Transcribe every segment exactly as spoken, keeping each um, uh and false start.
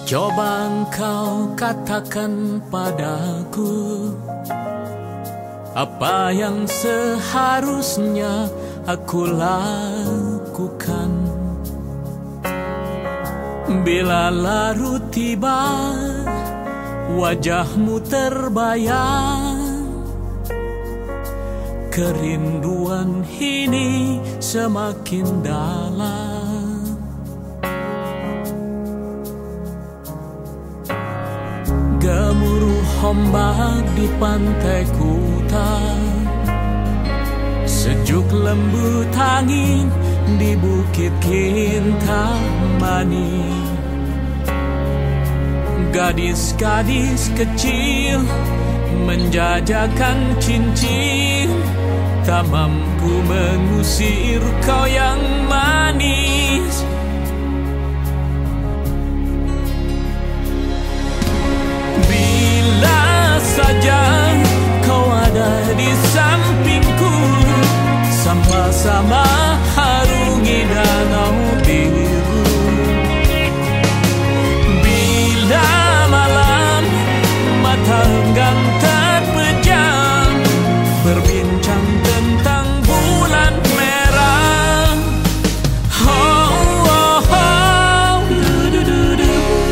Coba engkau katakan padaku apa yang seharusnya aku lakukan bila larut tiba wajahmu terbayang. Kerinduan ini semakin dalam. Gemuruh ombak di pantai Kuta, sejuk lembut angin di bukit Kintamani. Gadis-gadis kecil menjajakan cincin, tak mampu mengusir kau yang manis. Saja kau ada di sampingku, sama-sama harungi danau biru. Bila malam mata enggan terpejam, berbincang tentang bulan merah. Oh, oh, oh. Du, du, du, du.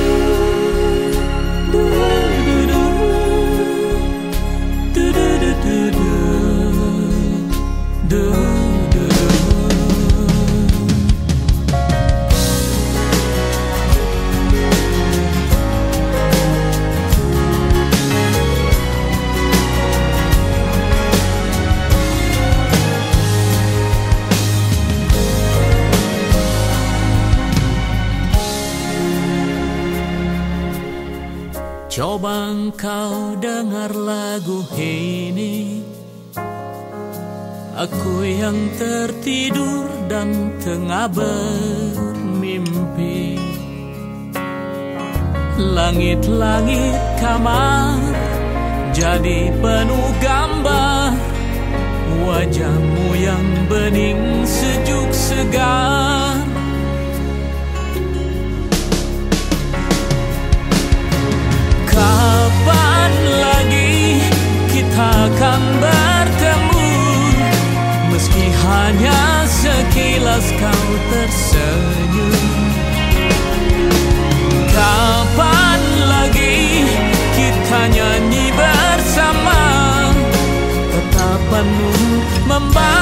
Coba engkau dengar lagu ini, aku yang tertidur dan tengah bermimpi. Langit-langit kamar jadi penuh gambar wajahmu yang bening sejuk segar. Kapan lagi kita akan bertemu, meski hanya sekilas kau tersenyum. Kapan lagi kita nyanyi bersama, tatapanmu membawa